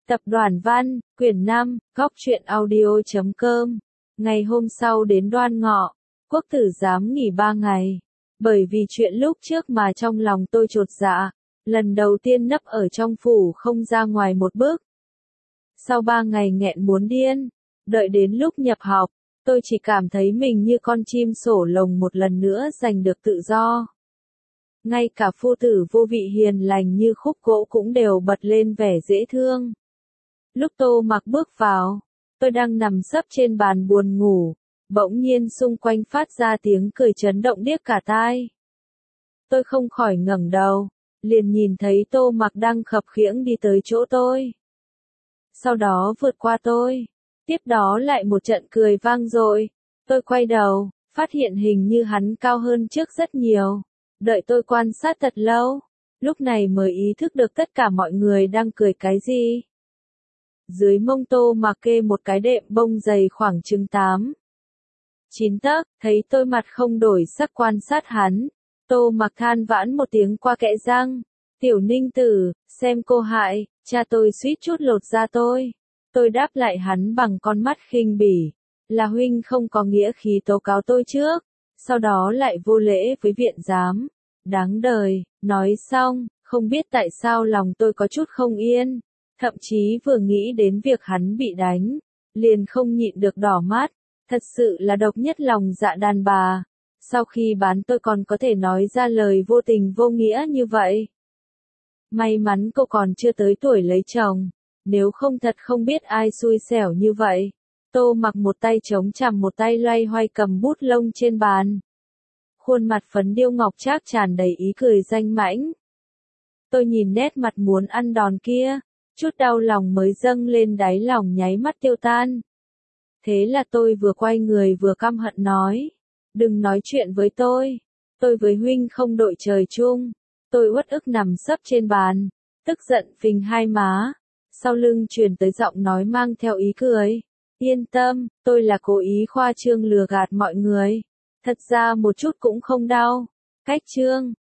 Tập đoàn Văn, quyển 5, góc truyện audio.com. Ngày hôm sau đến Đoan Ngọ, Quốc tử giám nghỉ 3 ngày. Bởi vì chuyện lúc trước mà trong lòng tôi chột dạ, lần đầu tiên nấp ở trong phủ không ra ngoài một bước. Sau 3 ngày nghẹn muốn điên, đợi đến lúc nhập học, tôi chỉ cảm thấy mình như con chim sổ lồng một lần nữa giành được tự do. Ngay cả phu tử vô vị hiền lành như khúc gỗ cũng đều bật lên vẻ dễ thương. Lúc Tô Mặc bước vào, tôi đang nằm sấp trên bàn buồn ngủ, bỗng nhiên xung quanh phát ra tiếng cười chấn động điếc cả tai. Tôi không khỏi ngẩng đầu, liền nhìn thấy Tô Mặc đang khập khiễng đi tới chỗ tôi. Sau đó vượt qua tôi, tiếp đó lại một trận cười vang dội. Tôi quay đầu, phát hiện hình như hắn cao hơn trước rất nhiều. Đợi tôi quan sát thật lâu, lúc này mới ý thức được tất cả mọi người đang cười cái gì. Dưới mông Tô Mặc kê một cái đệm bông dày khoảng chừng 8-9 tấc, thấy tôi mặt không đổi sắc quan sát hắn. Tô Mặc than vãn một tiếng qua kẽ răng. Tiểu Ninh tử, xem cô hại, cha tôi suýt chút lột da tôi. Tôi đáp lại hắn bằng con mắt khinh bỉ. Là huynh không có nghĩa khí tố cáo tôi trước, sau đó lại vô lễ với viện giám. Đáng đời, nói xong, không biết tại sao lòng tôi có chút không yên. Thậm chí vừa nghĩ đến việc hắn bị đánh, liền không nhịn được đỏ mắt. Thật sự là độc nhất lòng dạ đàn bà. Sau khi bán tôi còn có thể nói ra lời vô tình vô nghĩa như vậy. May mắn cô còn chưa tới tuổi lấy chồng. Nếu không thật không biết ai xui xẻo như vậy. Tô Mặc một tay chống chằm một tay loay hoay cầm bút lông trên bàn. Khuôn mặt phấn điêu ngọc trác tràn đầy ý cười danh mãnh. Tôi nhìn nét mặt muốn ăn đòn kia, chút đau lòng mới dâng lên đáy lòng nháy mắt tiêu tan. Thế là tôi vừa quay người vừa căm hận nói, đừng nói chuyện với tôi với huynh không đội trời chung. Tôi uất ức nằm sấp trên bàn, tức giận phình hai má, sau lưng truyền tới giọng nói mang theo ý cười. Yên tâm, tôi là cố ý khoa trương lừa gạt mọi người. Thật ra một chút cũng không đau. Cách trương,